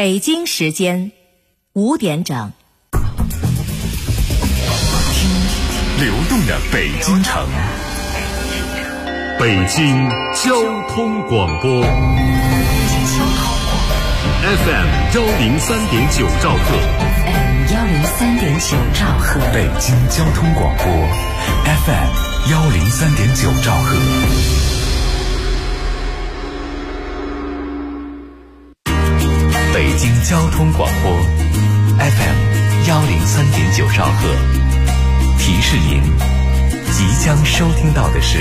北京时间5点整。 听流动的北京城，北京交通广播 FM 103.9兆赫 103.9兆赫， 北京交通广播 FM 103.9兆赫。北京交通广播 FM 103.9兆赫，提示您即将收听到的是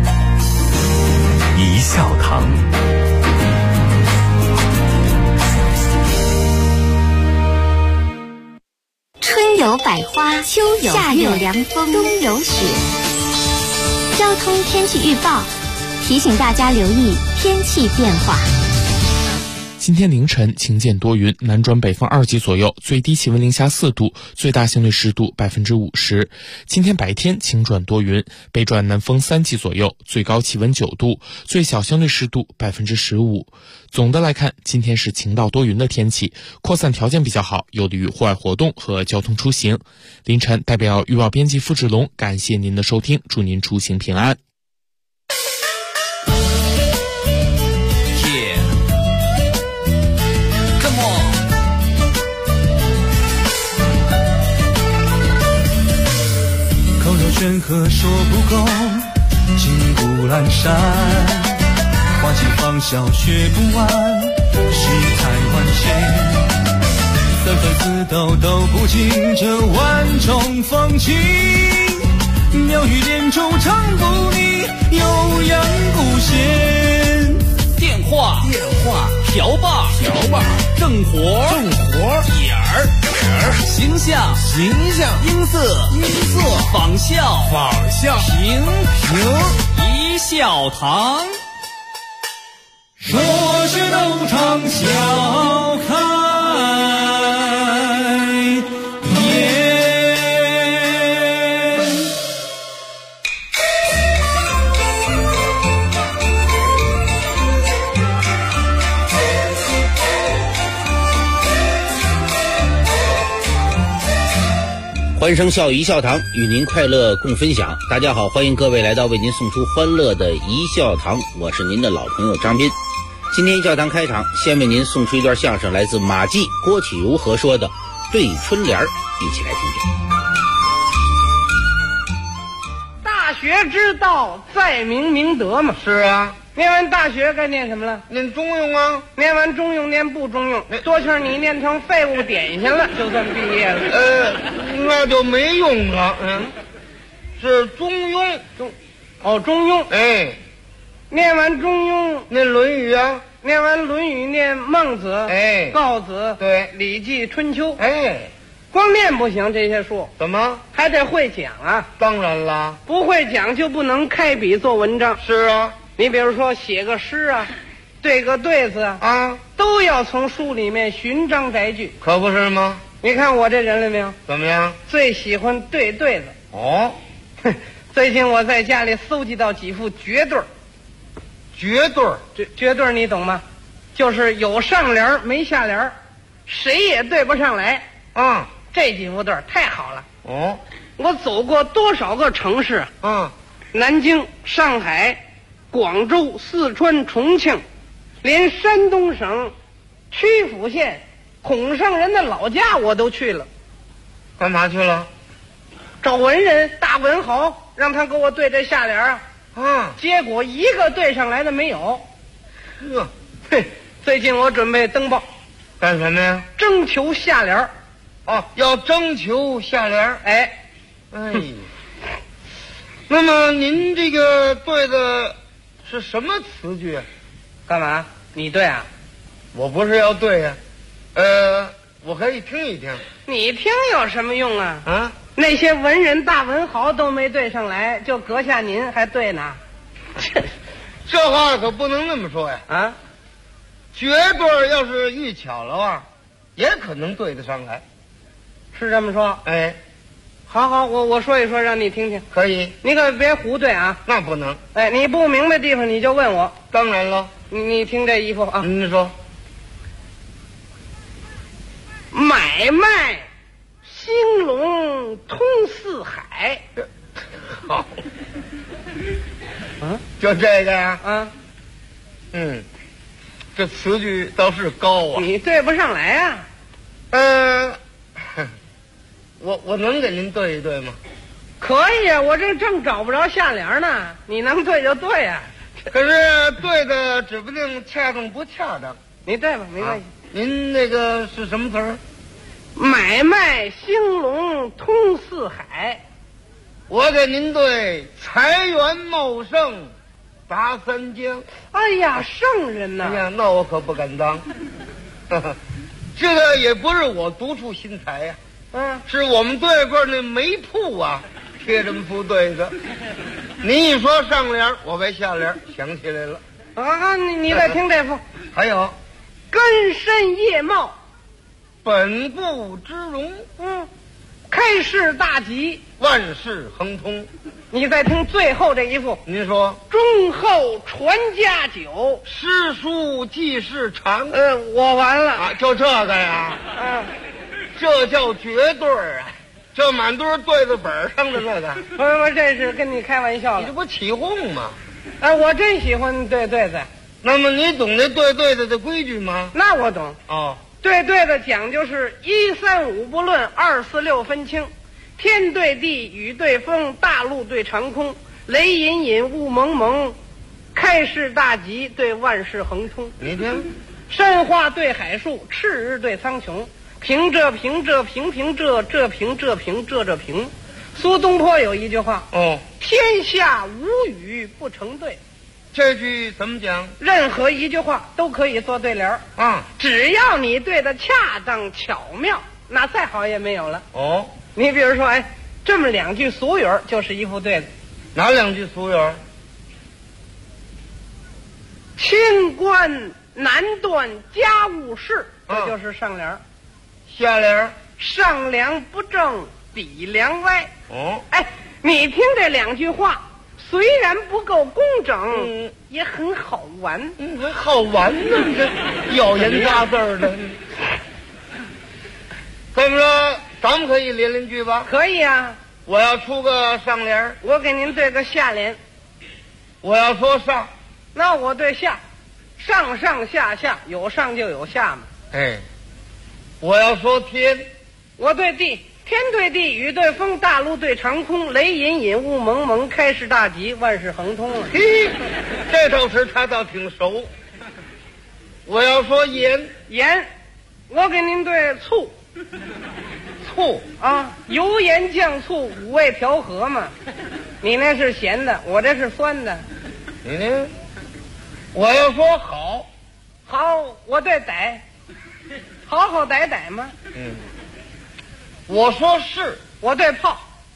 一笑堂。 春有百花，秋有夏有凉风，冬有雪。交通天气预报提醒大家留意天气变化。 今天凌晨晴间多云，南转北风2级左右，最低气温零下4度，最大相对湿度50%。今天白天晴转多云，北转南风3级左右，最高气温9度，最小相对湿度15%。总的来看，今天是晴到多云的天气，扩散条件比较好，有利于户外活动和交通出行。凌晨代表预报编辑付志龙感谢您的收听，祝您出行平安。 山河说不够，金不阑珊，花季芳笑学不完，世态万千，三番四斗斗不尽这万种风情，妙语连珠唱不腻，悠扬古弦。 电话瓢把正活点儿形象音色仿效平一笑堂， 说是斗场笑开颜。 欢声笑语一笑堂，与您快乐共分享。大家好，欢迎各位来到为您送出欢乐的一笑堂，我是您的老朋友张斌。今天一笑堂开场，先为您送出一段相声，来自马季、郭启儒合说的《对春联》，一起来听听。 大学之道，在明明德嘛。 是啊， 念完大学该念什么了？ 念中庸啊。 念完中庸，念不中庸，多气儿你念成废物点心了，就算毕业了。 那就没用了。是中庸。 中庸。 哎， 念完中庸， 念《论语》啊。 念完《论语》，念孟子。 哎， 告子。 对， 礼记、春秋。 哎， 光念不行，这些书怎么还得会讲啊？ 当然啦， 不会讲就不能开笔做文章。 是啊， 你比如说写个诗啊，对个对子啊， 都要从书里面寻章摘句， 可不是吗？ 你看我这人了没有？ 怎么样？ 最喜欢对对子。 哦， 最近我在家里搜集到几副绝对儿。 绝对儿， 绝对儿你懂吗？就是有上联没下联，谁也对不上来。这几副对儿太好了。 哦， 我走过多少个城市啊？南京、上海、广州、四川、重庆，连山东省曲阜县孔圣人的老家我都去了。 干嘛去了？ 找文人大文豪，让他给我对这下联啊。结果一个对上来的没有。最近我准备登报。 干什么呀？ 征求下联。 要征求下联。 哎， 那么您这个对的是什么词句？ 干嘛？你对啊？ 我不是要对呀。我可以听一听。 你听有什么用啊？那些文人大文豪都没对上来，就阁下您还对呢？ 这话可不能那么说呀。绝对要是遇巧了啊，也可能对得上来。 是这么说？ 哎， 好，我说一说，让你听听。 可以， 你可别胡对啊。 那不能。 哎，你不明白地方你就问我。 当然了。 你听这一副啊。 您说。 买卖兴隆通四海。 好，就这个呀？这词句倒是高啊。 你对不上来啊？ 我能给您对一对吗？ 可以啊，我这正找不着下联呢，你能对就对啊。 可是对的指不定恰当不恰当。 你对吧？没关系。 您那个是什么词儿？ 买卖兴隆通四海。 我给您对财源茂盛达三江。 哎呀，圣人呐！ 哎呀，那我可不敢当。这个也不是我独出心裁呀，是我们对过那煤铺啊贴这么副对子。您一说上联，我为下联想起来了。 啊，你再听这副。 还有根深叶茂， 本部之荣。 开市大吉， 万事亨通。 你再听最后这一副。 您说忠厚传家久， 诗书继世长。 我完了啊，就这个呀。这叫绝对啊！这满都是对子本上的那个。 不，这是跟你开玩笑了。 你这不起哄吗？ 我真喜欢对对子。 那么你懂这对对子的规矩吗？ 那我懂。 哦， 对对子讲究是1、3、5不论，2、4、6分清，天对地，雨对风，大陆对长空，雷隐隐，雾蒙蒙，开市大吉对万事亨通。 你听， 山花对海树，赤日对苍穹，平仄平仄平平仄，仄平仄平仄仄平。苏东坡有一句话，天下无语不成对。 这句怎么讲？ 任何一句话都可以做对联啊，只要你对的恰当巧妙，那再好也没有了。你比如说，这么2句俗语就是一副对子。 哪2句俗语？ 清官难断家务事，这就是上联。 下联？ 上梁不正底梁歪。你听这2句话，虽然不够工整，也很好玩。 还好玩呢，这咬言扎字的。这么说，咱们可以连句吧？ 可以啊。 我要出个上联， 我给您对个下联。 我要说上， 那我对下，上上下下，有上就有下嘛。 我要说天， 我对地。天对地，雨对风，大陆对长空，雷隐隐，雾蒙蒙，开市大吉，万事亨通啊！ 这倒是他倒挺熟。我要说盐， 我给您对醋，啊，油盐酱醋5味调和嘛。你那是咸的，我这是酸的。 你呢？我要说好， 我对歹，好好歹歹嘛。 我说是， 我对炮，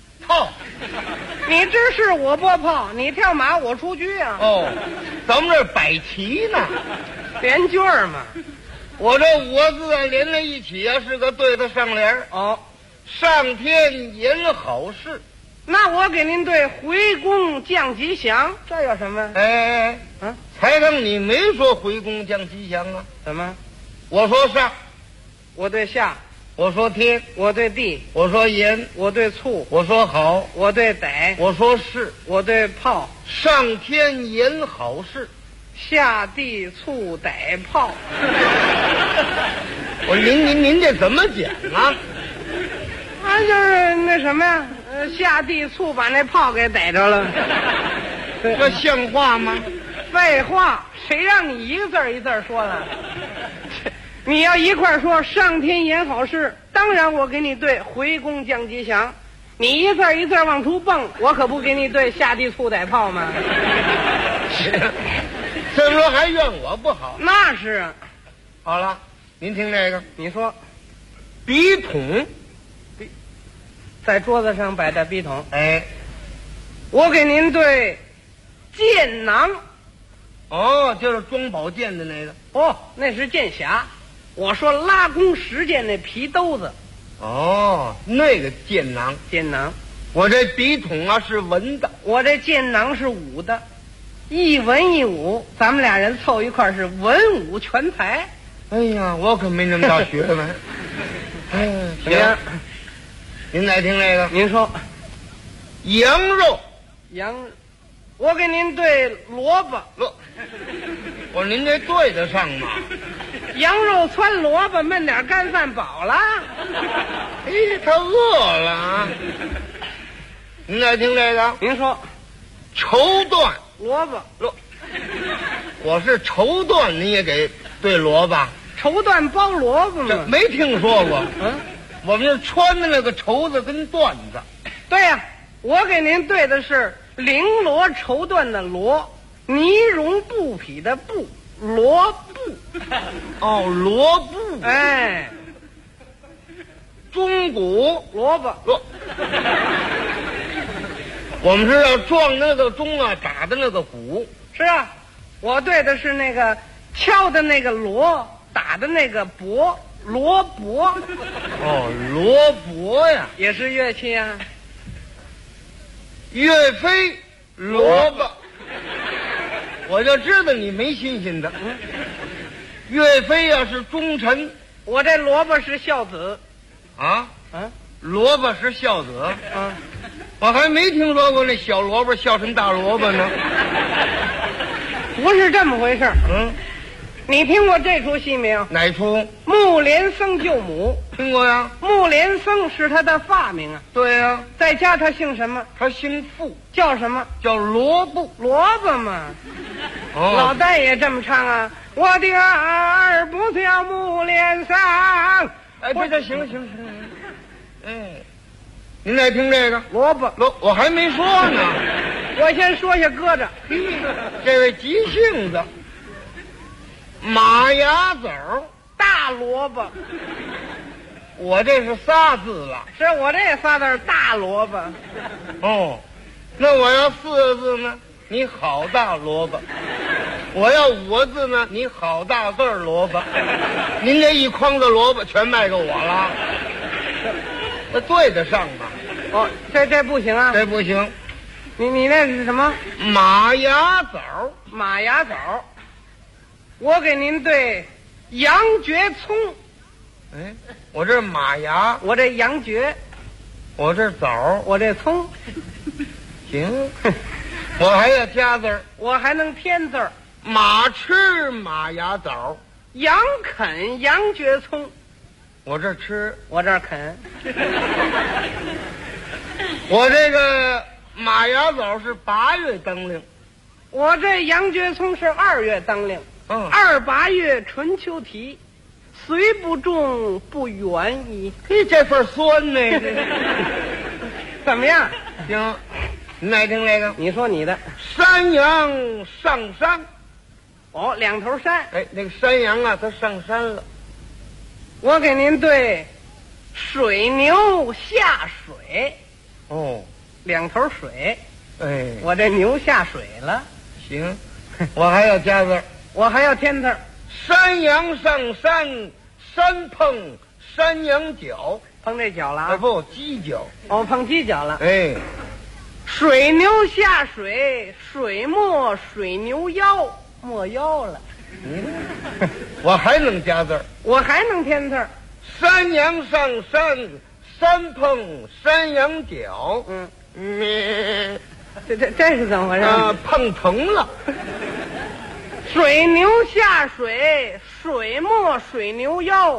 你支是我拨炮，你跳马我出车啊。 咱们这摆旗呢， 连句儿嘛。 我这5个字连在一起啊，是个对的上联。上天言好事。 那我给您对回宫降吉祥，这有什么？ 才刚你没说回宫降吉祥啊？ 怎么？ 我说上， 我对下。 我说天， 我对地； 我说盐， 我对醋； 我说好， 我对歹； 我说是， 我对炮。 上天言好事， 下地醋歹炮。 您这怎么讲啊？ 就是那什么呀，下地醋把那炮给逮着了。 这像话吗？ 废话，谁让你一个字一字说了？你要一块说上天言好事，当然我给你对回宫降吉祥。你一字一字往出蹦，我可不给你对下地醋歹炮吗？ 这么说还怨我不好？ 那是啊。 好了，您听这个， 你说， 笔筒， 在桌子上摆的笔筒。我给您对剑囊。 就是装宝剑的那个。 那是剑匣。我说拉弓实践那皮兜子。 那个剑囊。我这笔筒啊是文的， 我这剑囊是武的，一文一武，咱们俩人凑一块是文武全才。 哎呀，我可没那么大学问。 行，您再听这个， 您说羊肉， 我给您对萝卜。 我说您这对得上吗？ 羊肉汆萝卜，焖点干饭饱了。 他饿了啊！您再听这个， 您说绸缎萝卜， 我是绸缎，你也给对萝卜？ 绸缎包萝卜吗？ 没听说过。我们这穿的那个绸子跟缎子。 对呀，我给您对的是绫罗绸缎的罗，呢绒布匹的布，罗布。 哦，罗布。 哎， 中鼓萝卜。 我们是要撞那个钟啊，打的那个鼓。 是啊，我对的是那个敲的那个锣，打的那个钹，罗钹。 哦，罗钹呀， 也是乐器啊。 岳飞萝卜，我就知道你没新鲜的。岳飞呀是忠臣， 我这萝卜是孝子。 萝卜是孝子。我还没听说过那小萝卜孝成大萝卜呢。 不是这么回事。你听过这出戏没有？ 哪出？ 木莲僧救母。 听过呀。 木莲僧是他的发明啊。 对呀。 在家他姓什么？ 他姓傅。 叫什么？ 叫萝卜。 萝卜嘛。老旦也这么唱啊。我的儿不叫木莲僧。 哎，这行。您再听这个萝卜。 我还没说呢。 我先说下搁着。 这位急性子。马牙枣， 大萝卜。 我这是仨字了。 是我这也仨字大萝卜。 那我要4个字呢？你好大萝卜。我要5个字呢？你好大个儿萝卜。您这一筐子萝卜全卖给我了，那对得上吗？ 这不行啊。 这不行。 你那是什么？ 马牙枣。 马牙枣。我给您对羊蕨葱。 我这马牙， 我这羊蕨， 我这枣， 我这葱。 行，我还要加字儿， 我还能添字儿。 马吃马牙枣， 羊啃羊蕨葱。 我这吃， 我这啃。 我这个马牙枣是8月当令， 我这羊蕨葱是2月当令。2、8月春秋啼，虽不种不远矣。 这份酸呢？ 怎么样？ 行，你爱听这个？ 你说你的。 山羊上山。 2头山。 那个山羊啊，它上山了。 我给您对水牛下水。 2头水。我这牛下水了。 行，我还要加字儿， 我还要添字儿。 山羊上山，山碰山羊角， 碰这脚了啊？ 不，犄角。 碰犄角了。 水牛下水，水没水牛腰，没腰了。 我还能加字儿， 我还能添字儿。 山羊上山，山碰山羊角。 这是怎么回事？ 碰疼了。 水牛下水，水没水牛腰。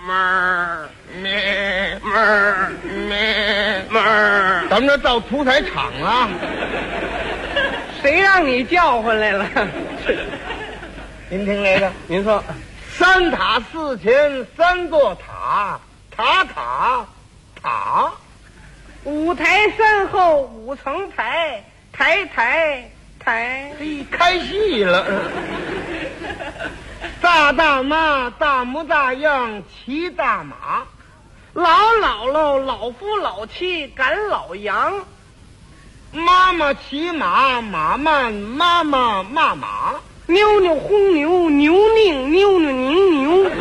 咱们这到屠宰场了。 谁让你叫回来了？ 您听这个， 您说 3塔4前3座塔，塔。 5台3后5层台，台。 开戏了。大妈大模大样骑大马， 老夫老妻赶老羊， 妈妈骑马马慢，妈妈骂马， 妞妞轰牛，牛拧妞妞拧牛。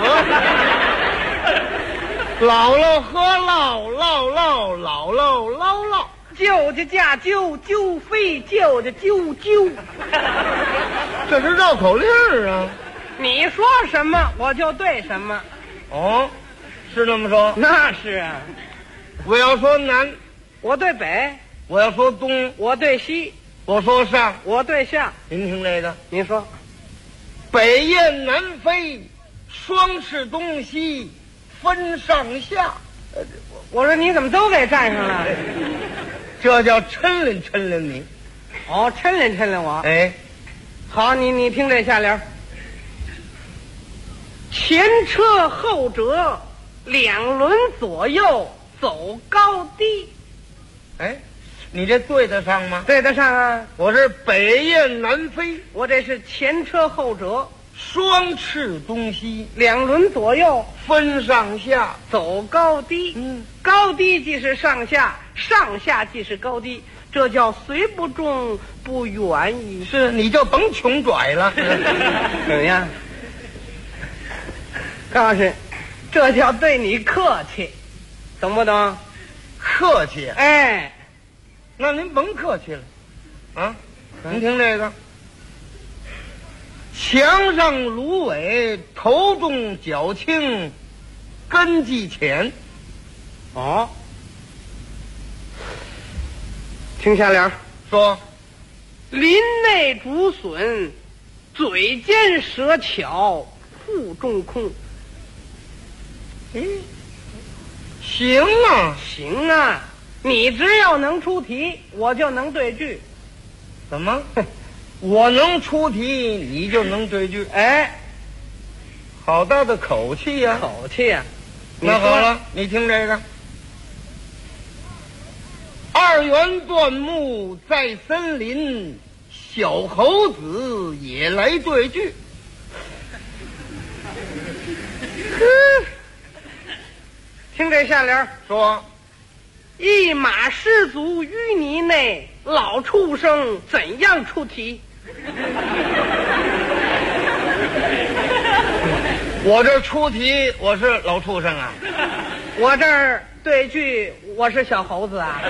姥姥喝酪，姥， 舅舅嫁舅，舅妃舅舅啾。 这是绕口令啊！ 你说什么我就对什么。 是那么说？ 那是啊。 我要说南， 我对北； 我要说东， 我对西； 我说上， 我对下。 您听这个， 您说， 北雁南飞，双翅东西分上下。 我说你怎么都给占上了？ 这叫抻练抻练你。 哦，抻练抻练我。 哎， 好，你听这下联：前车后辙，两轮左右走高低。 哎，你这对得上吗？ 对得上啊。 我是北雁南飞， 我这是前车后辙， 双翅东西两轮左右分上下， 走高低。高低即是上下，上下即是高低，这叫虽不中不远矣。 是，你就甭穷拽了。 怎么样？告诉你，这叫对你客气，懂不懂？ 客气。 哎， 那您甭客气了啊！您听这个，墙上芦苇，头重脚轻，根基浅。 哦，听下联说， 林内竹笋，嘴尖舌巧，腹中空。 行啊， 行啊，你只要能出题，我就能对句。 怎么？我能出题，你就能对句？ 哎， 好大的口气呀！ 口气呀！ 那好了，你听这个。二元断木在森林，小猴子也来对句。 听这下联说， 一马失足淤泥内，老畜生怎样出题？ 我这出题我是老畜生啊， 我这儿对句我是小猴子啊。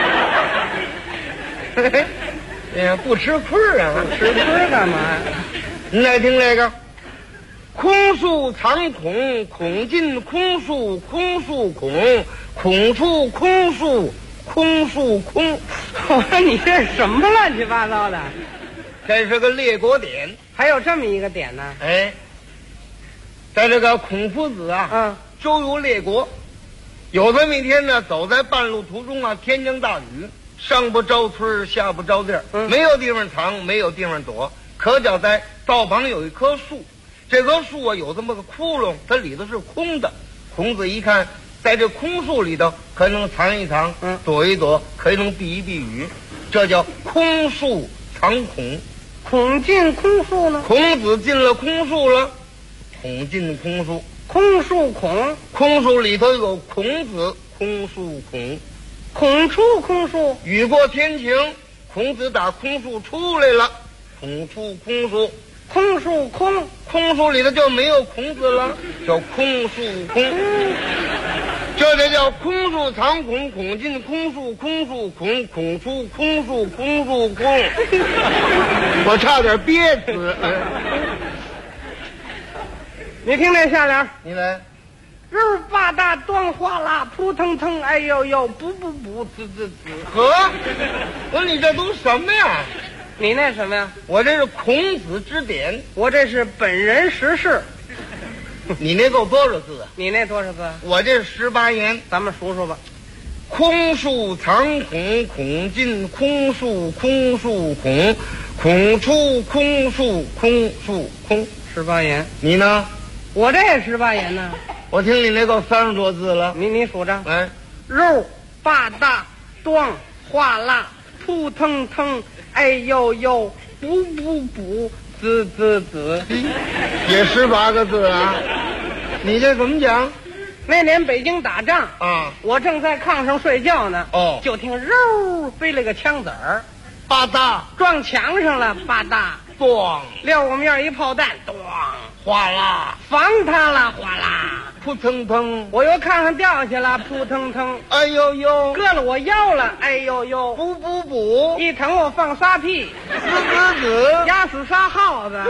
不吃亏啊， 吃亏干嘛？ 您来听这个，空树藏孔，孔进空树，空树孔，孔出空树，空树空。 我说你这什么乱七八糟的？ 这是个列国典， 还有这么一个典呢？ 哎，在这个孔夫子啊，周游列国，有这么一天呢，走在半路途中啊，天降大雨，上不着村，下不着地儿，没有地方藏，没有地方躲。可脚在道旁有一棵树，这棵树啊有这么个窟窿，它里头是空的。孔子一看，在这空树里头可能藏一藏，躲一躲，可能避一避雨，这叫空树藏孔。 孔进空树呢？ 孔子进了空树了，孔进空树， 空树孔， 空树里头有孔子，空树孔， 孔出空树。 雨过天晴，孔子打空树出来了，孔出空树， 空树空， 空树里头就没有孔子了，叫空树空。这就叫空树藏孔，孔进空树，空树孔，孔出空树，空树空。我差点憋死。 你听这下联， 你来。 肉吧嗒端哗啦，扑腾腾，哎呦呦，不，滋。 呵，我说你这都什么呀？ 你那什么呀？ 我这是孔子之典， 我这是本人实事。 你那够多少字啊？ 你那多少字？ 我这18言， 咱们数数吧。 空树藏孔，孔进空树，空树孔，孔出空树，空树空。 18言。 你呢？ 我这也18言呢。 我听你那够30多字了。 你数着。 哎， 肉吧嗒端哗啦，扑腾腾，哎呦呦，不，滋。 也18个字啊。你这怎么讲？ 那年北京打仗啊， 我正在炕上睡觉呢，就听肉飞了个枪子儿， 吧嗒撞墙上了，吧嗒咣， 撂我面一炮弹，咣， 哗啦， 防他了，哗啦， 扑腾腾， 我由炕上掉下去了，扑腾腾， 哎呦呦， 硌了我腰了，哎呦呦， 不， 一疼我放撒屁， 滋， 压死仨耗子。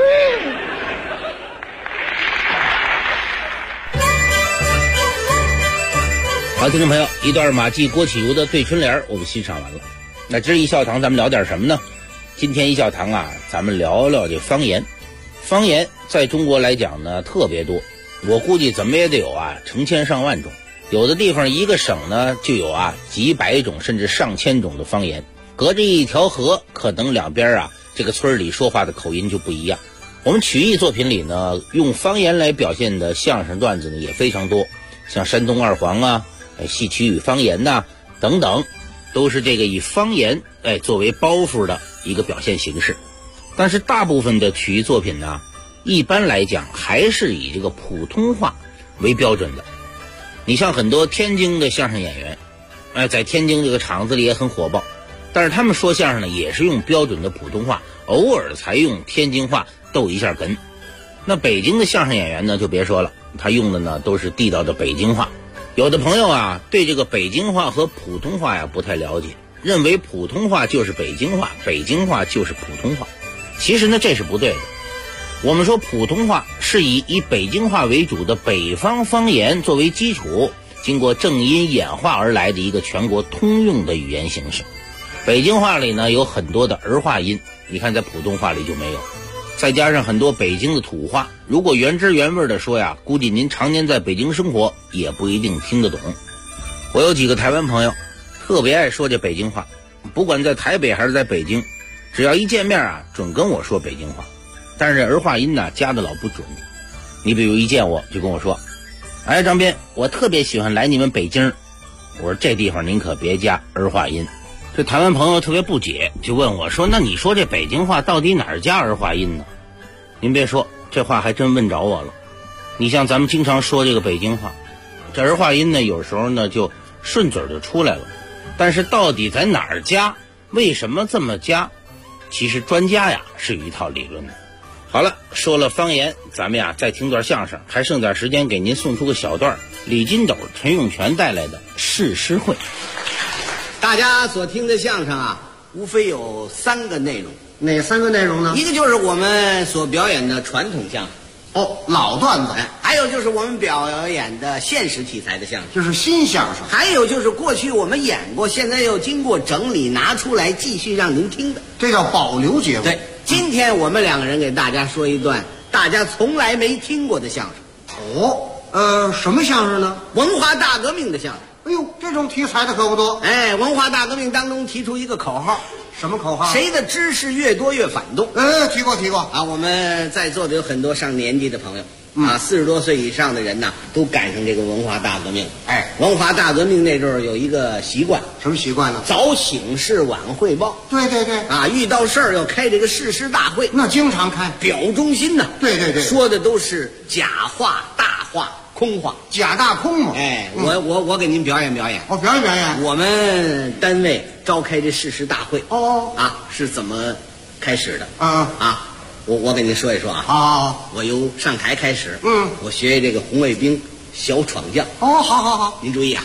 好，听众朋友，一段马季、郭启儒的《对春联》我们欣赏完了。那今儿一笑堂咱们聊点什么呢？今天一笑堂啊，咱们聊聊这方言。方言在中国来讲呢特别多，我估计怎么也得有成千上万种。有的地方一个省呢就有几百种甚至上千种的方言。隔着一条河，可能两边这个村里说话的口音就不一样。我们曲艺作品里呢，用方言来表现的相声段子呢也非常多，像山东二黄戏曲与方言等等，都是这个以方言作为包袱的一个表现形式。但是大部分的曲艺作品呢，一般来讲还是以这个普通话为标准的。你像很多天津的相声演员，在天津这个场子里也很火爆，但是他们说相声呢也是用标准的普通话，偶尔才用天津话逗一下哏。那北京的相声演员呢就别说了，他用的呢都是地道的北京话。有的朋友对这个北京话和普通话不太了解，认为普通话就是北京话，北京话就是普通话。其实呢这是不对的。我们说普通话是以北京话为主的北方方言作为基础，经过正音演化而来的一个全国通用的语言形式。北京话里呢有很多的儿化音，你看在普通话里就没有。再加上很多北京的土话，如果原汁原味的说估计您常年在北京生活也不一定听得懂。我有几个台湾朋友特别爱说这北京话，不管在台北还是在北京，只要一见面准跟我说北京话，但是儿化音加的老不准。你比如一见我就跟我说，张斌，我特别喜欢来你们北京。我说这地方您可别加儿化音。这台湾朋友特别不解，就问我说，那你说这北京话到底哪儿加儿化音呢？您别说，这话还真问着我了。你像咱们经常说这个北京话，这儿化音呢有时候呢就顺嘴就出来了，但是到底在哪儿加，为什么这么加，其实专家是有一套理论的。好了，说了方言，咱们再听段相声，还剩点时间给您送出个小段李金斗、陈永泉带来的誓师会。 大家所听的相声无非有3个内容。 哪3个内容呢？ 一个就是我们所表演的传统相声， 老段子。 还有就是我们表演的现实题材的相声， 就是新相声。 还有就是过去我们演过，现在又经过整理拿出来继续让您听的， 这叫保留节目。 对，今天我们2个人给大家说一段大家从来没听过的相声。 什么相声呢？ 文化大革命的相声。 哎呦，这种题材的可不多。 文化大革命当中提出一个口号。 什么口号？ 谁的知识越多越反动。 提过我们在座的有很多上年纪的朋友，40多岁以上的人都赶上这个文化大革命。文化大革命那阵儿有一个习惯。 什么习惯呢？ 早请示晚汇报。 对， 遇到事儿要开这个誓师大会， 那经常开， 表忠心呐。 对， 说的都是假话、大话、空话， 假大空嘛。 我给您表演表演。 表演。 我们单位召开这誓师大会是怎么开始的？我给您说一说我由上台开始。我学这个红卫兵小闯将。 好， 您注意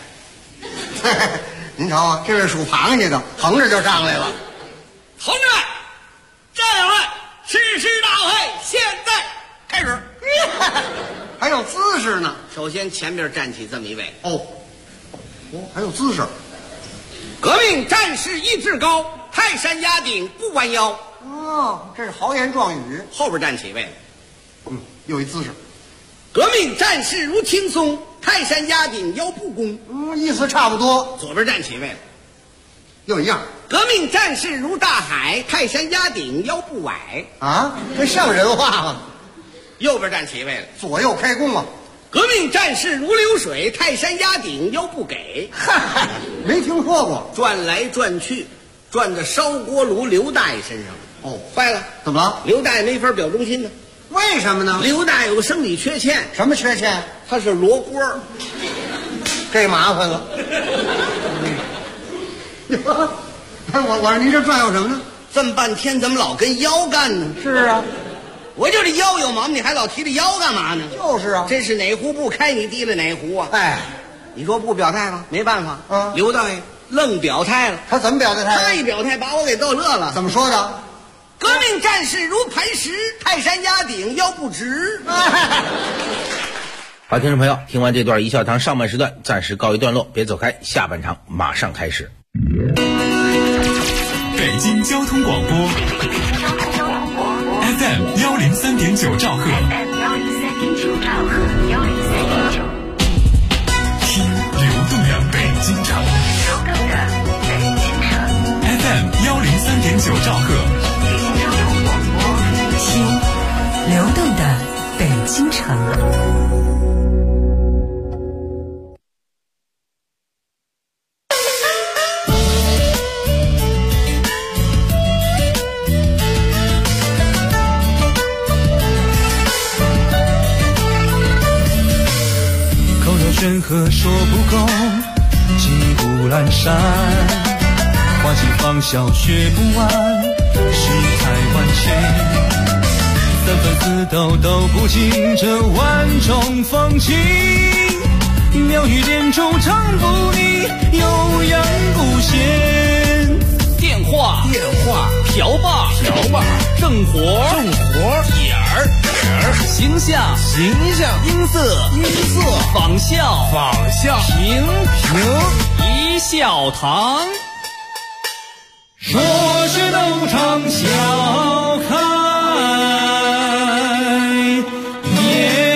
您瞧这是数螃蟹的，横着就上来了。 同志们，战友们，誓师大会现在开始。 还有姿势呢。 首先前面站起这么一位。 还有姿势。 革命战士意志高，泰山压顶不弯腰。 这是豪言壮语。 后边站起一位。 有一姿势。 革命战士如青松，泰山压顶腰不弓。 意思差不多。 左边站起一位。 又一样。 革命战士如大海，泰山压顶腰不崴。 这像人话吗？ 右边站起一位了。 左右开弓。 革命战士如流水，泰山压顶腰不给。 没听说过。 转来转去，转到烧锅炉刘大爷身上。坏了。 怎么了？ 刘大爷没法表忠心呢。 为什么呢？ 刘大爷有个生理缺陷。 什么缺陷？ 他是罗锅。 这麻烦了。我说您这转悠什么呢？ 这么半天怎么老跟腰干呢？ 是啊。 我就这腰有毛病，你还老提着腰干嘛呢？ 就是啊， 这是哪壶不开你提了哪壶啊？你说不表态吗？没办法。刘大爷愣表态了。 他怎么表的态？ 他一表态把我给逗乐了。 怎么说的？ 革命战士如磐石，泰山压顶腰不直。 好，听众朋友，听完这段一笑堂上半时段暂时告一段落，别走开，下半场马上开始。 北京交通广播 FM 103.9兆赫，听流动的北京城，FM 103.9兆赫， 听流动的北京城。 山河说不够，骑步阑珊，花季芳笑学不完，世态万千，三分四斗都不尽这万种风情，妙语连珠唱不腻，悠扬不闲。 电话瓢把正活点儿形象音色仿效平一笑堂， 说是斗场笑开颜。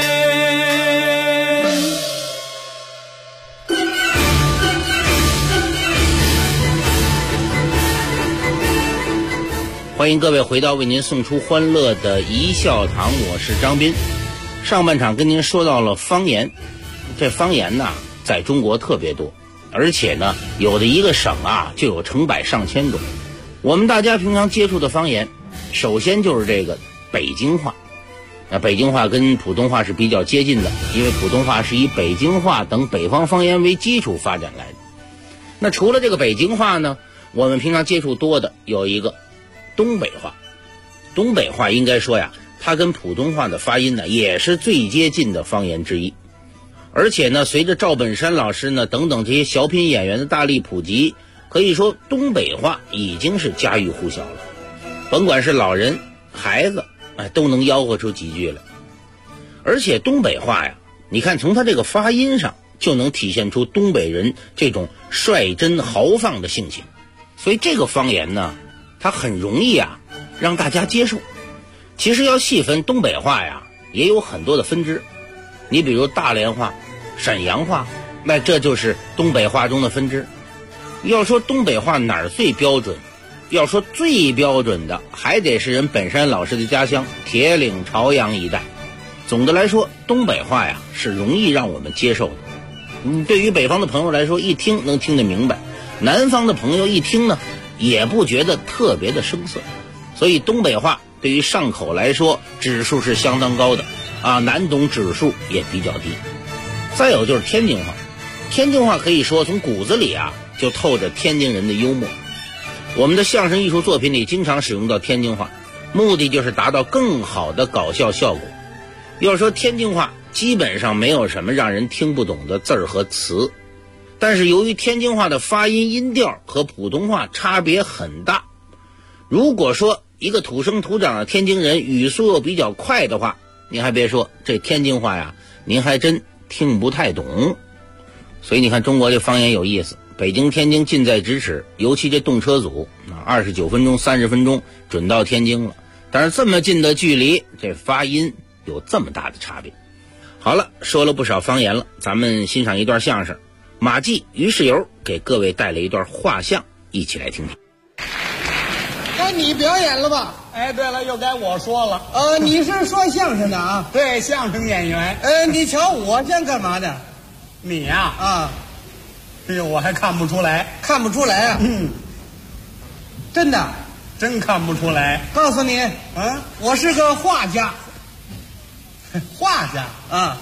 欢迎各位回到为您送出欢乐的一笑堂，我是张斌。上半场跟您说到了方言，这方言呢在中国特别多，而且呢有的一个省啊就有成百上千种。我们大家平常接触的方言，首先就是这个北京话。那北京话跟普通话是比较接近的，因为普通话是以北京话等北方方言为基础发展来的。那除了这个北京话呢，我们平常接触多的有一个东北话。东北话应该说呀，它跟普通话的发音呢也是最接近的方言之一。而且呢，随着赵本山老师呢等等这些小品演员的大力普及，可以说东北话已经是家喻户晓了。甭管是老人孩子都能吆喝出几句来。而且东北话呀，你看从它这个发音上就能体现出东北人这种率真豪放的性情。所以这个方言呢，它很容易啊让大家接受。其实要细分，东北话呀也有很多的分支。你比如大连话、沈阳话，那这就是东北话中的分支。要说东北话哪儿最标准，要说最标准的还得是人本山老师的家乡铁岭朝阳一带。总的来说，东北话呀是容易让我们接受的。对于北方的朋友来说，一听能听得明白，南方的朋友一听呢也不觉得特别的生涩。所以东北话对于上口来说指数是相当高的啊，难懂指数也比较低。再有就是天津话，天津话可以说从骨子里啊就透着天津人的幽默。我们的相声艺术作品里经常使用到天津话，目的就是达到更好的搞笑效果。要说天津话基本上没有什么让人听不懂的字儿和词，但是由于天津话的发音音调和普通话差别很大，如果说一个土生土长的天津人语速又比较快的话，您还别说，这天津话呀您还真听不太懂。所以你看中国这方言有意思，北京天津近在咫尺，尤其这动车组29分钟30分钟准到天津了，但是这么近的距离，这发音有这么大的差别。好了，说了不少方言了，咱们欣赏一段相声，马季、于世友给各位带来一段画像，一起来听听。 该你表演了吧？ 哎，对了，又该我说了。 你是说相声的啊？ 对，相声演员。 你瞧我这干嘛的？ 你呀？ 啊， 哎呦，我还看不出来。 看不出来啊？真的？ 真看不出来。 告诉你，我是个画家。 画家啊？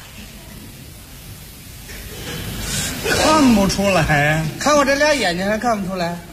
看不出来。 看我这俩眼睛还看不出来？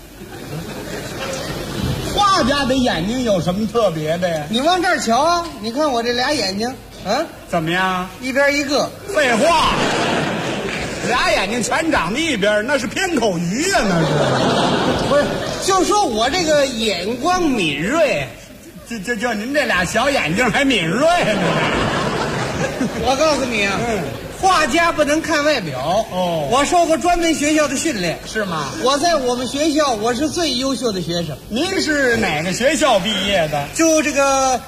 画家的眼睛有什么特别的呀？ 你往这儿瞧啊！你看我这俩眼睛， 怎么样？ 一边一个。 废话，俩眼睛全长在一边，那是偏口鱼啊，那是。 不是，就说我这个眼光敏锐， 就您这俩小眼睛还敏锐呢。 我告诉你啊，画家不能看外表。哦，我受过专门学校的训练。 是吗？ 我在我们学校，我是最优秀的学生。 您是哪个学校毕业的？ 就这个，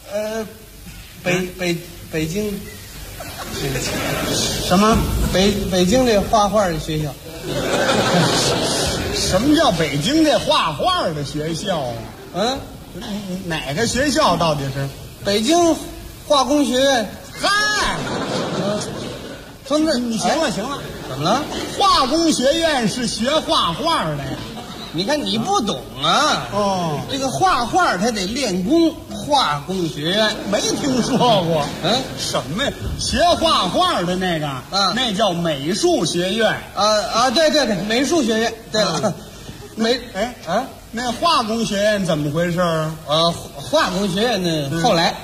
北京， 什么？ 北京的画画的学校。 什么叫北京这画画的学校啊？哪个学校到底是？ 北京化工学院。 嗨， 说那你行了行了， 怎么了？ 化工学院是学画画的呀。 你看你不懂啊！ 哦， 这个画画他得练功，化工学院没听说过。什么呀？学画画的那个那叫美术学院。 对，美术学院。对了， 那化工学院怎么回事啊？ 化工学院呢？后来，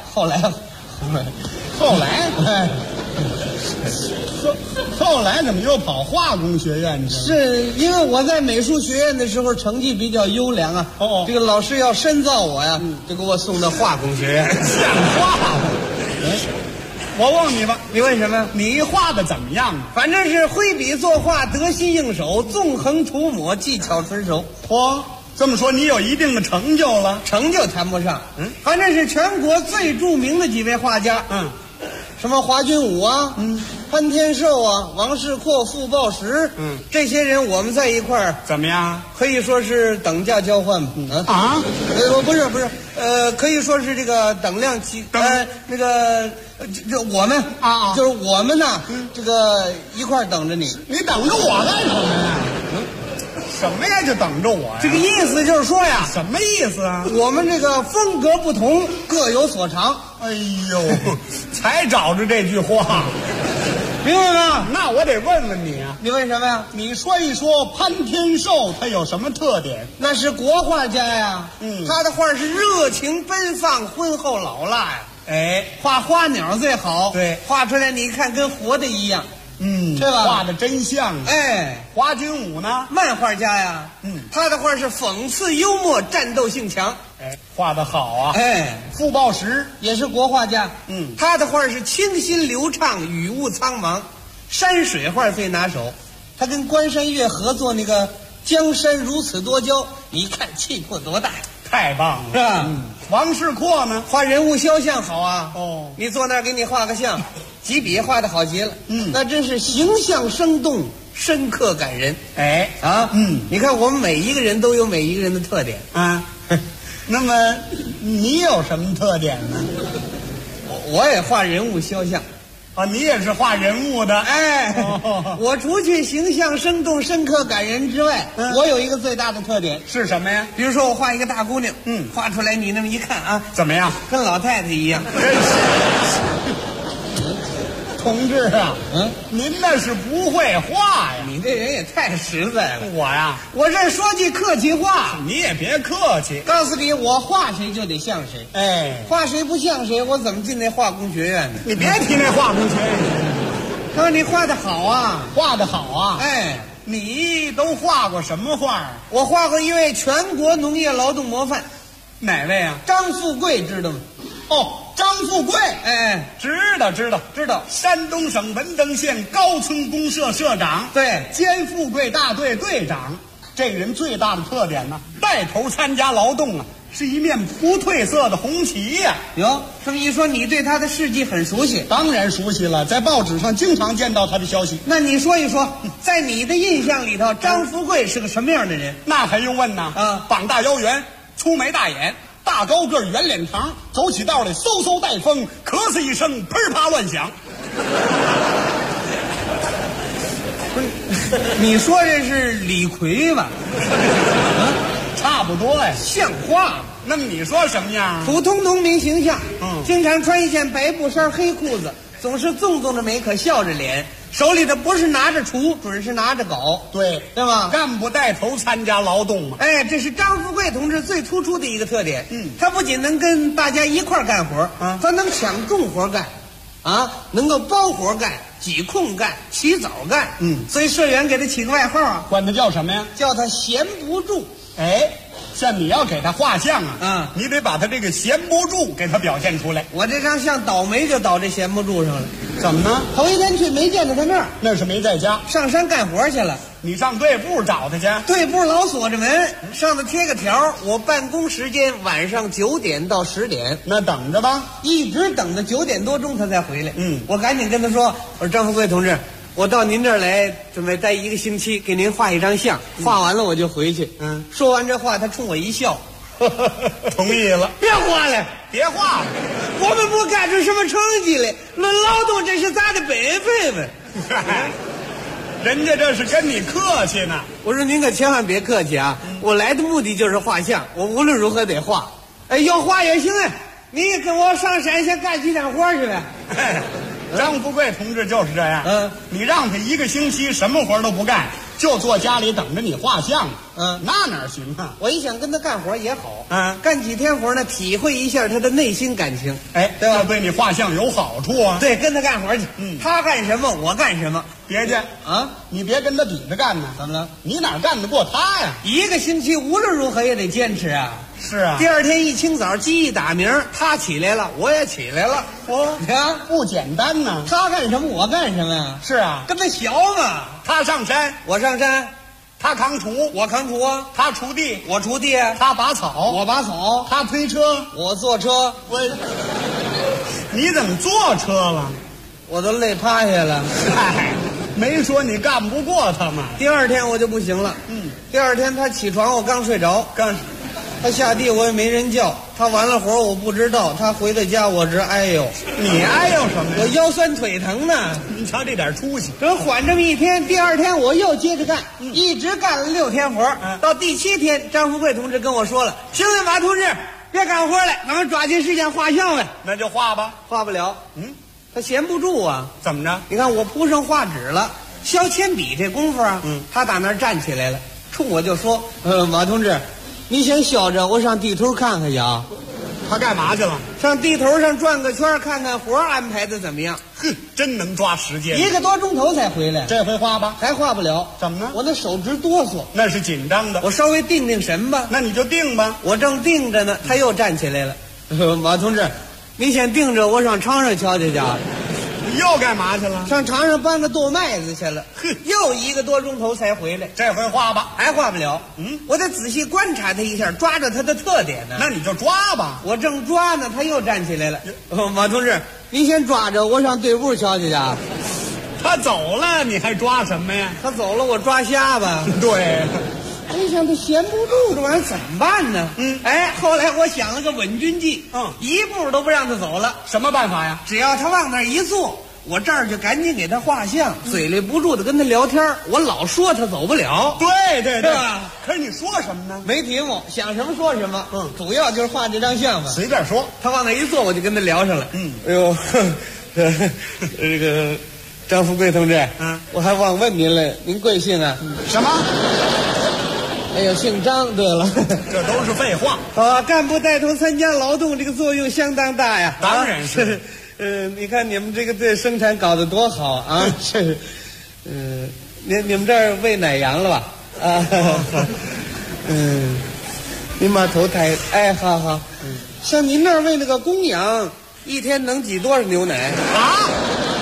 后来怎么又跑化工学院去了？ 是因为我在美术学院的时候成绩比较优良啊。这个老师要深造我呀，就给我送到化工学院。 像话吗？我问你吧， 你问什么？ 你画的怎么样啊？ 反正是挥笔作画，得心应手，纵横涂抹，技巧纯熟。 这么说你有一定的成就了？ 成就谈不上，反正是全国最著名的几位画家。什么华君武啊，潘天寿啊，王世阔、傅抱石，这些人我们在一块儿怎么样？ 可以说是等价交换不是，可以说是这个等量级。那个，我们就是我们呢，这个一块儿等着你。 你等着我干什么呀？什么呀？就等着我呀？ 这个意思就是说呀， 什么意思啊？ 我们这个风格不同，各有所长。 哎呦，才找着这句话， 明白吗？ 那我得问问你啊， 你问什么呀？ 你说一说潘天寿他有什么特点？ 那是国画家呀，他的画是热情奔放，婚后老辣呀。画花鸟最好， 对， 画出来你一看跟活的一样。对吧？ 画的真像。华君武呢？ 漫画家呀。他的画是讽刺幽默，战斗性强。 画的好啊。傅抱石也是国画家。他的画是清新流畅，雨雾苍茫，山水画最拿手。他跟关山月合作那个江山如此多娇，你看气魄多大呀！ 太棒了， 是吧？ 王世阔呢？ 画人物肖像好啊。你坐那儿给你画个像，几笔画的好极了。那真是形象生动，深刻感人。你看我们每一个人都有每一个人的特点啊。那么你有什么特点呢？ 我也画人物肖像。 你也是画人物的。 我除去形象生动、深刻感人之外，我有一个最大的特点是什么呀？ 比如说我画一个大姑娘，画出来你那么一看啊， 怎么样？ 跟老太太一样。 同志啊，您那是不会画呀！ 你这人也太实在了。 我呀， 我这说句客气话， 你也别客气。 告诉你，我画谁就得像谁。画谁不像谁，我怎么进那化工学院呢？ 你别提那化工学院。 他说你画的好啊， 画的好啊。你都画过什么画？ 我画过一位全国农业劳动模范。 哪位啊？ 张富贵，知道吗？ 张富贵，知道，山东省文登县高村公社社长， 对， 兼富贵大队队长。这个人最大的特点呢，带头参加劳动啊，是一面不褪色的红旗呀。 哟，这么一说，你对他的事迹很熟悉？ 当然熟悉了，在报纸上经常见到他的消息。 那你说一说，在你的印象里头，张富贵是个什么样的人？ 那还用问呢？膀大腰圆，粗眉大眼。大高个圆脸庞，走起道来嗖嗖带风，咳嗽一声噼啪乱响。 不是，你说这是李逵吧？ 差不多呀， 像话吗？ 那么你说什么样？ 普通农民形象，经常穿一件白布衫、黑裤子，总是纵纵着眉，可笑着脸。手里的不是拿着锄，准是拿着镐， 对吧？ 干部带头参加劳动嘛。 这是张富贵同志最突出的一个特点。他不仅能跟大家一块干活，他能抢重活干，能够包活干、挤空干、起早干。所以社员给他起个外号啊， 管他叫什么呀？ 叫他闲不住。 像你要给他画像啊，你得把他这个闲不住给他表现出来。 我这张像倒霉就倒这闲不住上了。 怎么呢？ 头一天去没见着他那儿， 那是没在家， 上山干活去了。 你上队部找他去？ 队部老锁着门，上头贴个条，我办公时间晚上9点到10点。 那等着吧， 一直等到9点多钟他才回来。我赶紧跟他说：“我说张富贵同志，我到您这儿来，准备待1个星期，给您画一张像，画完了我就回去。”说完这话，他冲我一笑， 同意了。 别画了， 别画了， 我们不干出什么成绩来，论劳动这是咱的本分嘛。 人家这是跟你客气呢。 我说您可千万别客气啊，我来的目的就是画像，我无论如何得画。哎，要画也行啊，你跟我上山先干几天活去呗。 张富贵同志就是这样。你让他1个星期什么活都不干，就坐家里等着你画像。那哪行啊？ 我一想跟他干活也好。干几天活呢，体会一下他的内心感情。 哎，对吧？对你画像有好处啊。 对，跟他干活去。他干什么我干什么。 别介啊！你别跟他比着干呢。 怎么了？ 你哪干得过他呀 ？1个星期无论如何也得坚持啊。 是啊。 第二天一清早鸡一打鸣，他起来了，我也起来了。你看不简单呢。 他干什么我干什么呀？ 是啊， 跟他学嘛。 他上山我上山， 他扛锄我扛锄啊， 他锄地我锄地， 他拔草我拔草， 他推车我坐车。 你怎么坐车了？ 我都累趴下了。 嗨，没说你干不过他嘛。 第二天我就不行了。第二天他起床我刚睡着，他下地我也没人叫，他完了活我不知道，他回到家我直哎呦。 你哎呦什么呀？ 我腰酸腿疼呢。 你瞧这点出息。 这缓这么一天，第二天我又接着干，一直干了6天活。到第7天，张富贵同志跟我说了：“行了，马同志，别干活了，咱们抓紧时间画像呗。” 那就画吧。 画不了。他闲不住啊。 怎么着？ 你看我铺上画纸了，削铅笔这功夫啊，他打那儿站起来了，冲我就说：“马同志，你先削着，我上地头看看去啊。” 他干嘛去了？ 上地头上转个圈，看看活安排的怎么样。 哼，真能抓时间。 1个多钟头才回来。 这回画吧。 还画不了。 怎么呢？ 我那手直哆嗦。 那是紧张的。 我稍微定定神吧。 那你就定吧。 我正定着呢，他又站起来了。马同志，你先定着，我上场上瞧瞧去。 你又干嘛去了？ 上场上搬个剁麦子去了。又1个多钟头才回来。 这回画吧。 还画不了。我得仔细观察他一下，抓着他的特点呢。 那你就抓吧。 我正抓呢，他又站起来了。马同志，你先抓着，我上队部瞧瞧去。 他走了，你还抓什么呀？ 他走了，我抓瞎吧。 对。 我想他闲不住，这玩意儿怎么办呢？后来我想了个稳军计，一步都不让他走了。 什么办法呀？ 只要他往那儿一坐，我这儿就赶紧给他画像，嘴里不住的跟他聊天。我老说他走不了。 对对对， 是吧？ 可是你说什么呢？ 没题目，想什么说什么。主要就是画这张像嘛。 随便说。 他往那一坐，我就跟他聊上了。哎呦，这个张富贵同志，我还忘问您了，您贵姓啊？ 什么？ 哎呦，姓张。对了， 这都是废话。 干部带头参加劳动，这个作用相当大呀。 当然是。 你看你们这个对生产搞得多好啊！是，你们这儿喂奶羊了吧？啊，您把头抬，哎，好好。像您那儿喂那个公羊，一天能挤多少牛奶啊？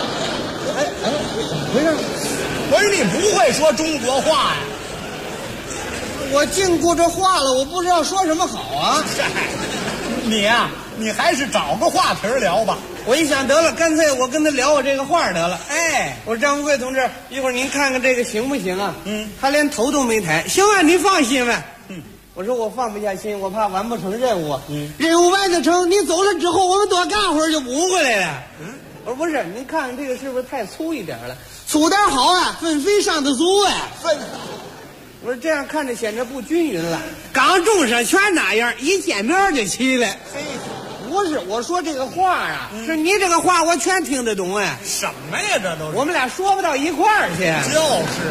回事？ 不是你不会说中国话呀？ 我净顾着话了，我不知道说什么好啊。 你呀，你还是找个话题聊吧。 我一想得了，干脆我跟他聊我这个话得了。我说张富贵同志，一会儿您看看这个行不行啊？他连头都没抬。行啊，您放心吧。我说我放不下心，我怕完不成任务。任务完得成，你走了之后，我们多干会儿就补回来了。我说不是，您看看这个是不是太粗一点了？粗点好啊，分肥上的足啊。我说这样看着显得不均匀了。刚种上全那样，一见面就起来。不是，我说这个话啊，是你这个话我全听得懂哎。 什么呀，这都是。 我们俩说不到一块儿去。 就是。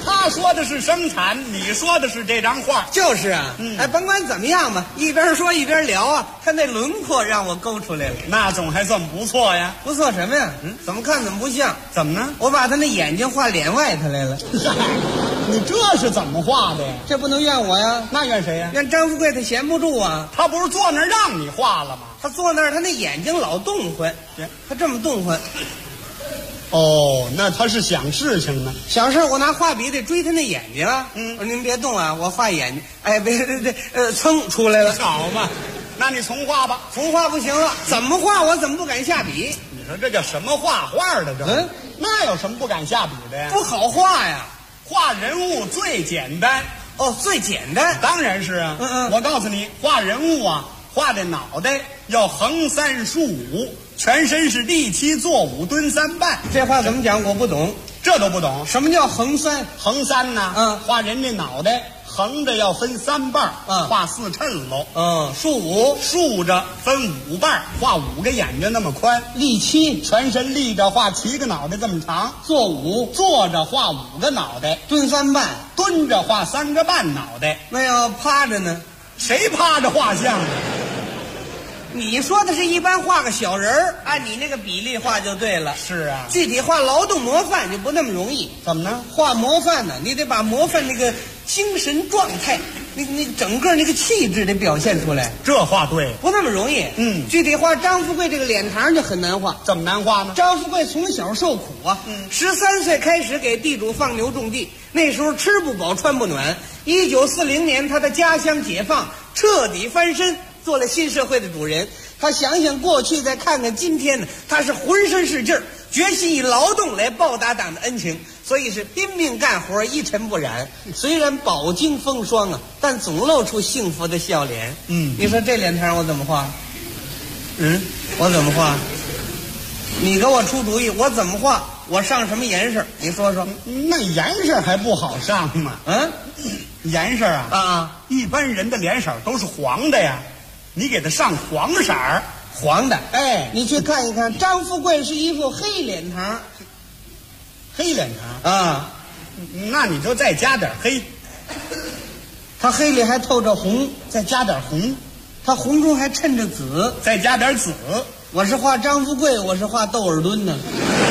他说的是生产，你说的是这张画。 就是啊，哎，甭管怎么样吧，一边说一边聊啊，他那轮廓让我勾出来了， 那总还算不错呀。 不错什么呀？怎么看怎么不像？ 怎么呢？ 我把他那眼睛画脸外头来了。 你这是怎么画的呀？ 这不能怨我呀， 那怨谁呀？ 怨张富贵，他闲不住啊。 他不是坐那儿让你画了吗？ 他坐那儿，他那眼睛老动唤，他这么动唤。 哦，那他是想事情呢。 想事我拿画笔得追他那眼睛啊。我说您别动啊，我画眼睛。哎，别噌出来了。 好嘛，那你重画吧。 重画不行了，怎么画我怎么不敢下笔？ 你说这叫什么画画的这？那有什么不敢下笔的呀？ 不好画呀。 画人物最简单。 哦，最简单， 当然是啊。我告诉你，画人物啊，画的脑袋要横3竖5，全身是立7坐5蹲3半。 这话怎么讲？我不懂， 这都不懂。 什么叫横3？ 横3呢？画人家脑袋横着要分3瓣，画4衬喽。 竖5， 竖着分5瓣，画5个眼睛那么宽。 立7， 全身立着画7个脑袋这么长。 坐5， 坐着画5个脑袋。 蹲3半， 蹲着画3个半脑袋。 那要趴着呢？ 谁趴着画像啊？ 你说的是一般画个小人儿，按你那个比例画就对了。 是啊， 具体画劳动模范就不那么容易。 怎么呢？ 画模范呢，你得把模范那个精神状态，你整个那个气质得表现出来。 这画对， 不那么容易。具体画张富贵这个脸庞就很难画。 怎么难画呢？ 张富贵从小受苦啊，13岁开始给地主放牛种地，那时候吃不饱穿不暖。1940年他的家乡解放，彻底翻身，做了新社会的主人。他想想过去，再看看今天呢，他是浑身是劲儿，决心以劳动来报答党的恩情，所以是拼命干活，一尘不染。虽然饱经风霜啊，但总露出幸福的笑脸。你说这脸庞我怎么画？我怎么画？你给我出主意，我怎么画？我上什么颜色？你说说。 那颜色还不好上吗？颜色啊，一般人的脸色都是黄的呀，你给他上黄色儿。 黄的，哎，你去看一看，张富贵是一副黑脸庞。 黑脸庞啊，那你就再加点黑。 他黑里还透着红， 再加点红。 他红中还衬着紫， 再加点紫。 我是画张富贵，我是画窦尔敦呢。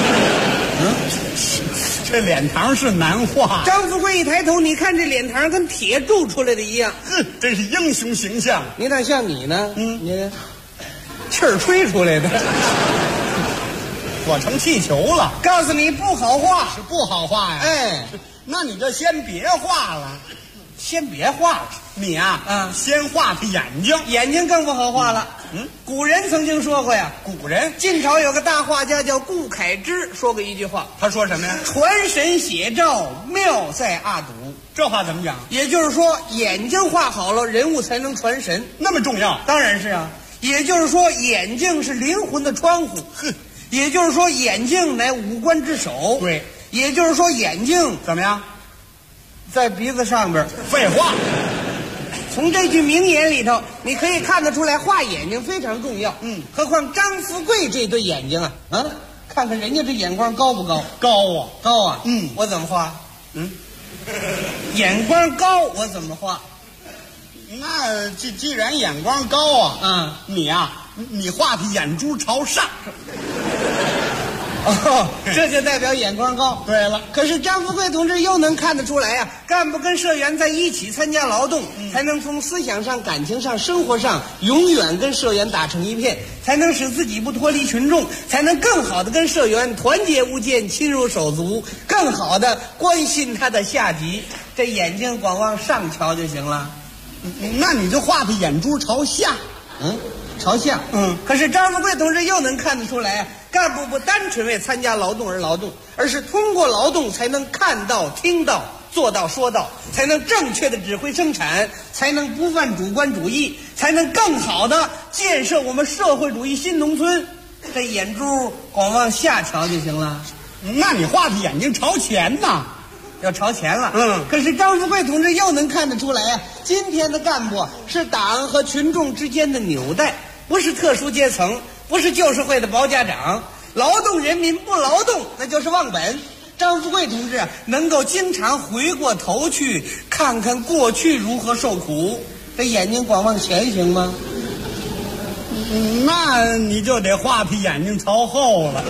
这脸庞是难画。 张富贵一抬头，你看这脸庞跟铁铸出来的一样， 真是英雄形象。 你咋像你呢？你气儿吹出来的。 我成气球了。 告诉你不好画， 是不好画呀。 哎， 那你就先别画了。 先别画了， 你啊，先画他眼睛， 眼睛更不好画了。古人曾经说过呀， 古人晋朝有个大画家叫顾恺之，说过一句话， 他说什么呀？ 传神写照，妙在阿堵。 这话怎么讲？ 也就是说，眼睛画好了，人物才能传神， 那么重要？ 当然是啊。也就是说，眼睛是灵魂的窗户。也就是说，眼睛乃五官之首。 对。 也就是说，眼睛怎么样？ 在鼻子上边。 废话。 从这句名言里头，你可以看得出来，画眼睛非常重要。何况张富贵这对眼睛啊，看看人家这眼光高不高？ 高啊， 高啊。我怎么画？眼光高，我怎么画？ 那既然眼光高啊，你画他眼珠朝上。 这就代表眼光高。 对了， 可是张富贵同志又能看得出来呀，干部跟社员在一起参加劳动，才能从思想上、感情上、生活上永远跟社员打成一片，才能使自己不脱离群众，才能更好的跟社员团结无间、亲如手足，更好的关心他的下级。这眼睛光往上瞧就行了。 那你就画他眼珠朝下。 朝下。可是张富贵同志又能看得出来啊，干部不单纯为参加劳动而劳动，而是通过劳动才能看到、听到、做到、说到，才能正确的指挥生产，才能不犯主观主义，才能更好的建设我们社会主义新农村。这眼珠光往下瞧就行了。 那你画的眼睛朝前呐？ 要朝前了。可是张富贵同志又能看得出来啊，今天的干部是党和群众之间的纽带，不是特殊阶层，不是旧社会的保家长。劳动人民不劳动，那就是忘本。 张富贵同志能够经常回过头去看看过去如何受苦，这眼睛光往前行吗？ 那你就得画皮眼睛朝后了。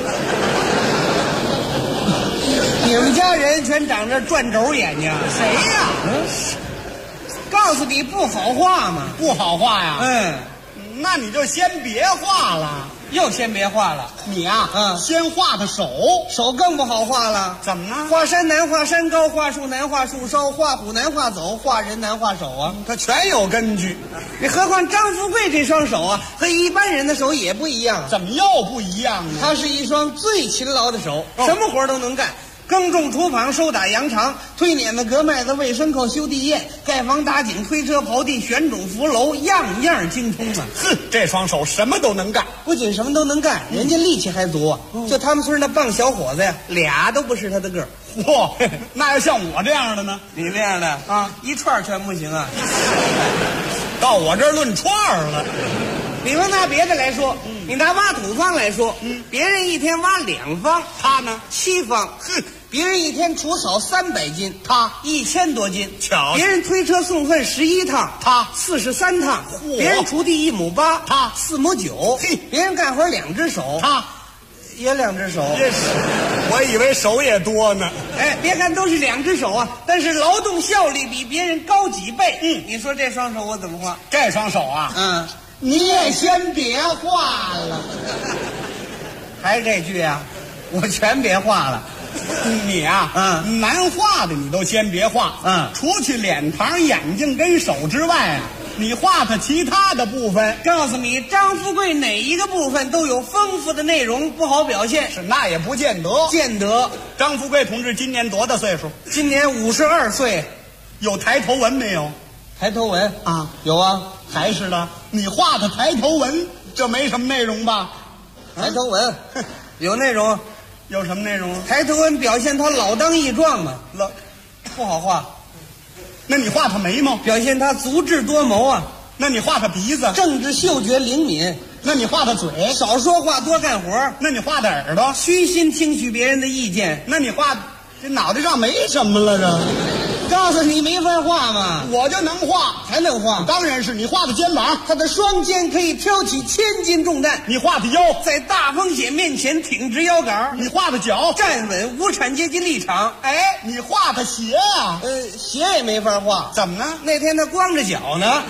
你们家人全长着转轴眼睛，谁呀？告诉你不好画嘛， 不好画呀。那你就先别画了。 又先别画了， 你呀，先画的手更不好画了。 怎么呢？ 画山难画山高，画树难画树梢，画虎难画走，画人难画手啊。 它全有根据。 你何况张富贵这双手啊，和一般人的手也不一样。 怎么又不一样呢？ 他是一双最勤劳的手，什么活都能干。耕种土炕，收打羊肠，推碾子，割麦子，喂牲口，修地堰，盖房打井，推车刨地，选种扶楼，样样精通啊！ 哼，这双手什么都能干， 不仅什么都能干，人家力气还足。就他们村那棒小伙子呀，俩都不是他的个儿。 嚯，那要像我这样的呢？ 你这样的啊，一串全不行啊！ 到我这儿论串了。 比方拿别的来说，你拿挖土方来说，别人一天挖2方， 他呢 7方。哼，别人一天除草300斤， 他 1000多斤。 巧， 别人推车送粪11趟， 他 43趟。别人锄地1亩8， 他 4亩9。 嘿， 别人干活2只手， 他也2只手。 这是，我以为手也多呢。 哎，别看都是2只手啊，但是劳动效率比别人高几倍。你说这双手我怎么画？ 这双手啊， 你也先别画了。还是这句啊，我全别画了。 你啊，难画的你都先别画。除去脸庞、眼睛跟手之外啊，你画他其他的部分。 告诉你，张富贵哪一个部分都有丰富的内容，不好表现。 是，那也不见得。 见得。 张富贵同志今年多大岁数？ 今年52岁。 有抬头纹没有？ 抬头纹啊， 有啊。 还是的，你画的抬头纹，这没什么内容吧？ 抬头纹有内容。 有什么内容？ 抬头纹表现他老当益壮嘛，不好画。 那你画他眉毛， 表现他足智多谋啊。 那你画他鼻子， 政治嗅觉灵敏。 那你画他嘴， 少说话多干活。 那你画他耳朵， 虚心听取别人的意见。 那你画这脑袋上没什么了，这告诉你没法画嘛。 我就能画， 还能画？ 当然是你画的肩膀， 他的双肩可以挑起1000斤重担。 你画的腰， 在大风险面前挺直腰杆。 你画的脚， 站稳无产阶级立场。 哎，你画的鞋啊， 鞋也没法画。 怎么呢？ 那天他光着脚呢。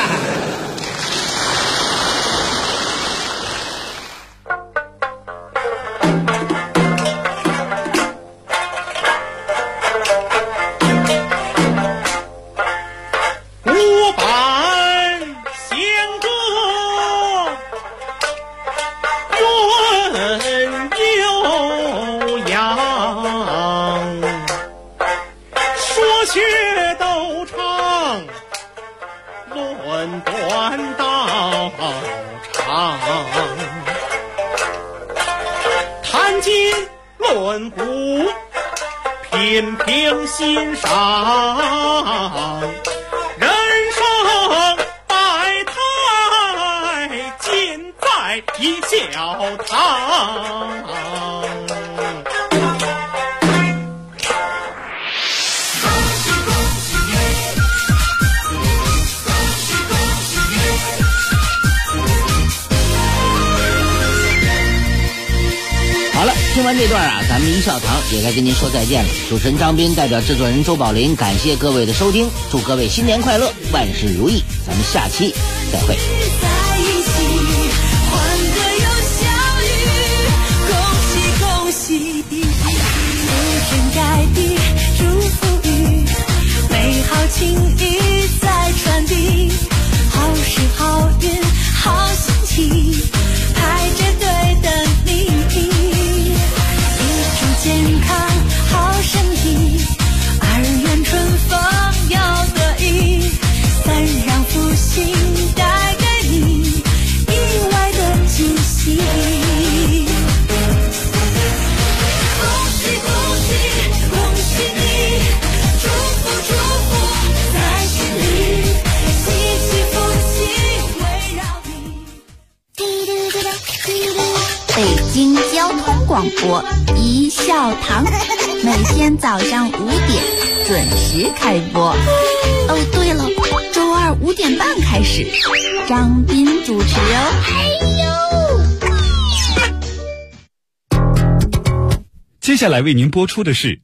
论古，品评欣赏，人生百态尽在一教堂。 听完这段啊，咱们一笑堂也该跟您说再见了。主持人张斌代表制作人周宝林感谢各位的收听，祝各位新年快乐，万事如意，咱们下期再会。 恭喜流天盖地如浮雨，美好情谊在传递，好事好运好心情排着队等你，健康好身体，2元春风要得意，3让福星带给你。 播一笑堂，每天早上5点准时开播。哦，对了，周二5点半开始，张斌主持哦。 接下来为您播出的是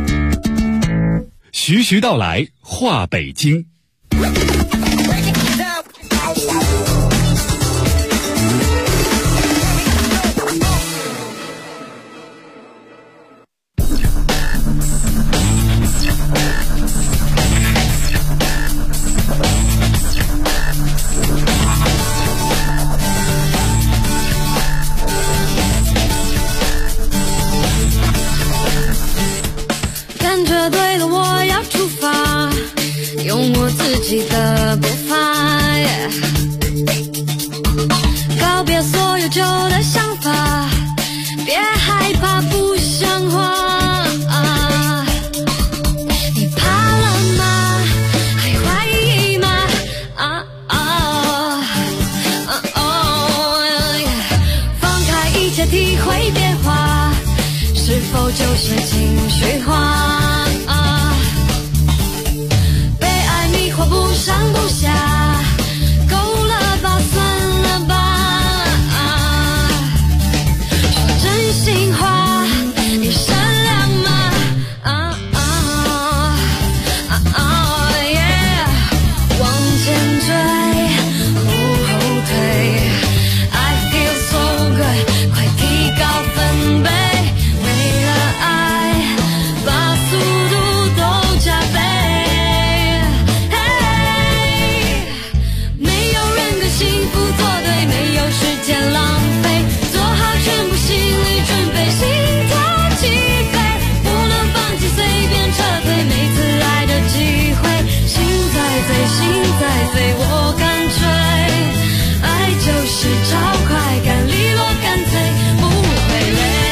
徐徐道来话北京。 感觉对了，我要出发，用我自己的步伐，告别所有旧的想法，别害怕不像话。你怕了吗？还怀疑吗？放开一切，体会变化，是否就是情绪化？被爱迷惑不上不下，够了吧，算了吧。说真心话，你善良吗？往前追，不后退。I feel so good， 快提高分贝。为了爱，把速度都加倍。没有人跟幸福作对，没有时间浪费，做好全部心理准备，心跳起飞，不能放弃，随便撤退，每次爱的机会，心在飞，心在飞，我干脆，爱就是找快感，利落干脆，不会累。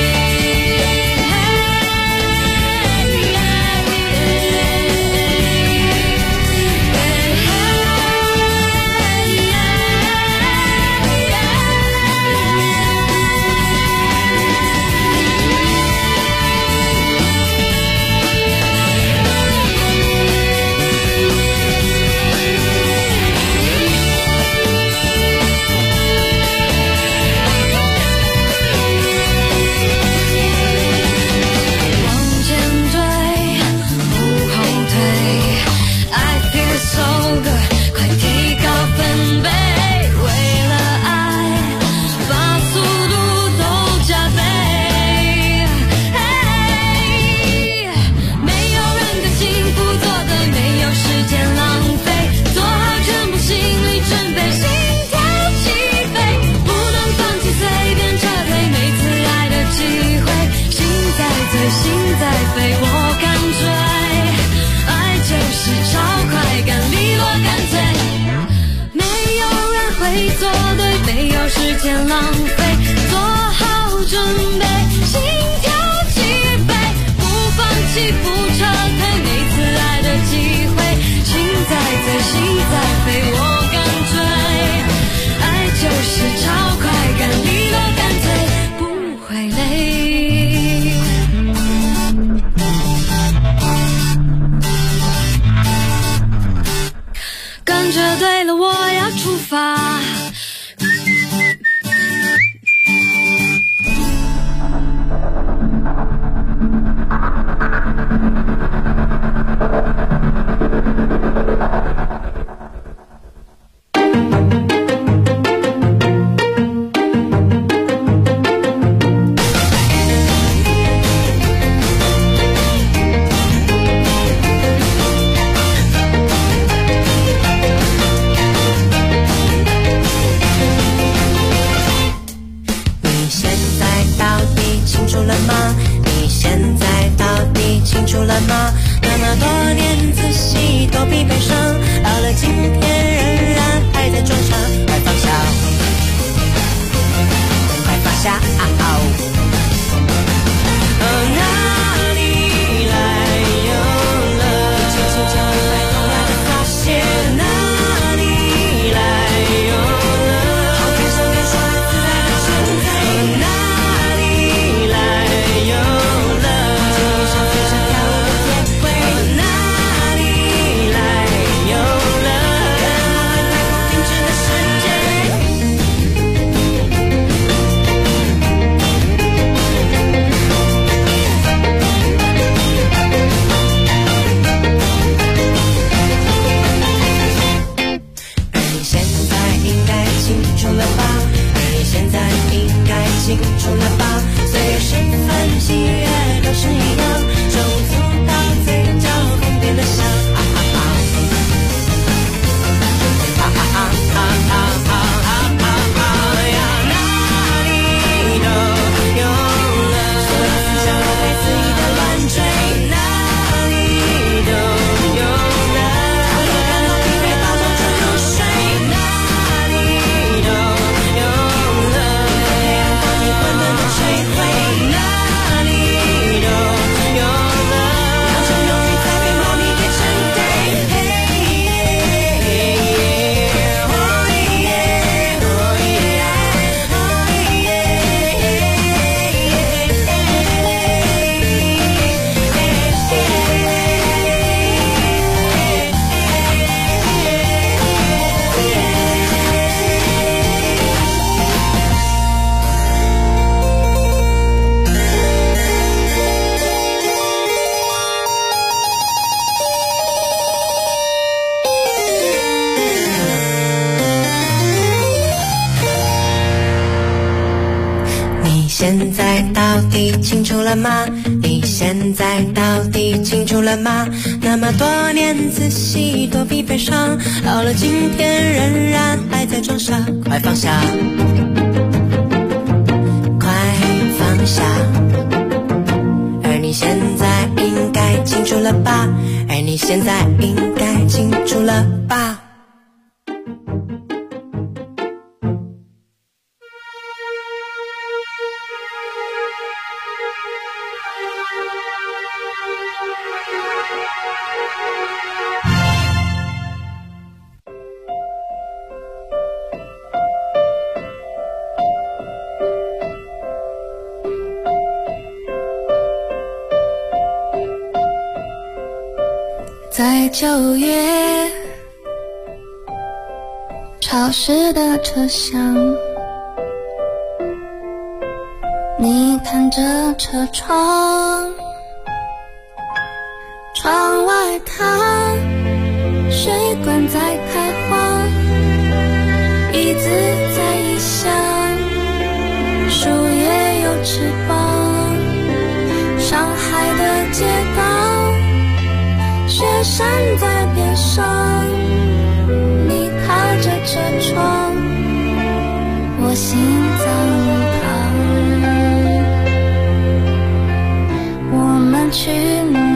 往前追，不后退。I feel so good， 快提高分贝。为了爱，把速度都加倍。没有人跟幸福作对，没有时间浪费，做好全部心理准备，心跳起飞，不能放弃，随便撤退，每次爱的机会，心在醉，心在飞，我干脆，爱就是找快感，利落干脆，没有人会做对，没有时间浪费，做好准备，心跳起飞，不放弃，不撤退，每次爱的机会，心在醉，心在飞，我干脆，爱就是找快感，利落干脆，不会累。感觉对了，我要出发。 哪里来？ 到底清楚了吗？你现在到底清楚了吗？那么多年仔细躲避悲伤，到了今天仍然还在装傻，快放下，快放下。而你现在应该清楚了吧？而你现在应该清楚了吧？ 在9月潮湿的车厢，你看着车窗，窗外它水管在开花，椅子在异乡，树叶有翅膀，上海的街道，雪山在边上，你靠着车窗，我心脏疼。我们去哪